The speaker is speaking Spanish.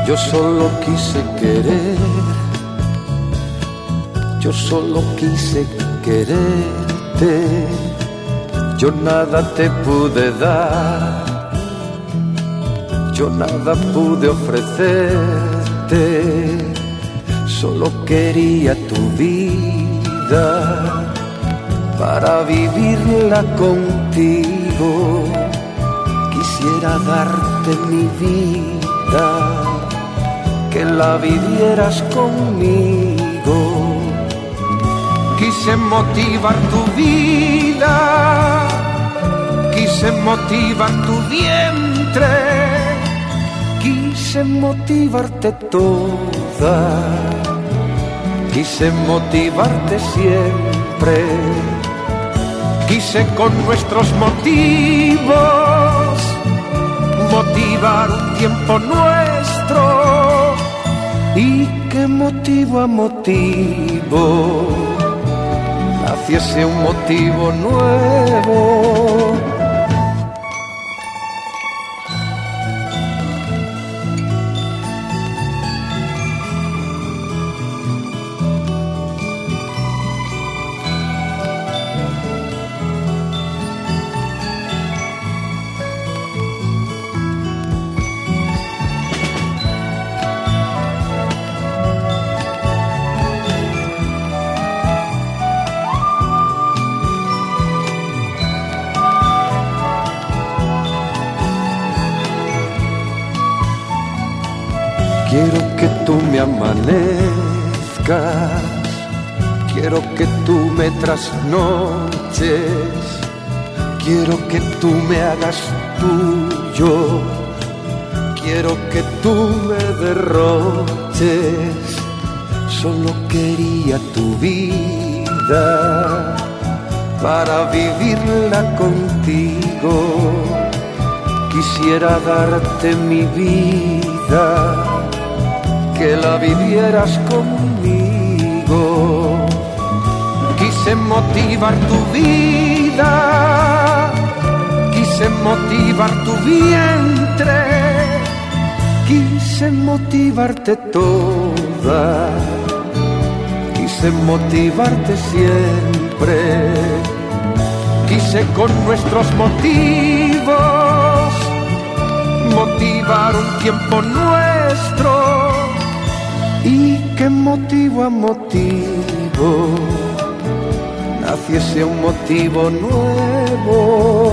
Yo solo quise querer, yo solo quise quererte. Yo nada te pude dar, yo nada pude ofrecerte. Solo quería tu vida para vivirla contigo. Quisiera darte mi vida, que la vivieras conmigo. Quise motivar tu vida, quise motivar tu vientre, quise motivarte toda, quise motivarte siempre. Quise con nuestros motivos motivar un tiempo nuestro. Y que motivo a motivo naciese un motivo nuevo. Quiero que tú me amanezcas, quiero que tú me trasnoches, quiero que tú me hagas tuyo, quiero que tú me derroches. Solo quería tu vida para vivirla contigo. Quisiera darte mi vida, que la vivieras conmigo. Quise motivar tu vida, quise motivar tu vientre, quise motivarte toda, quise motivarte siempre. Quise con nuestros motivos motivar un tiempo nuestro. Y que motivo a motivo naciese un motivo nuevo.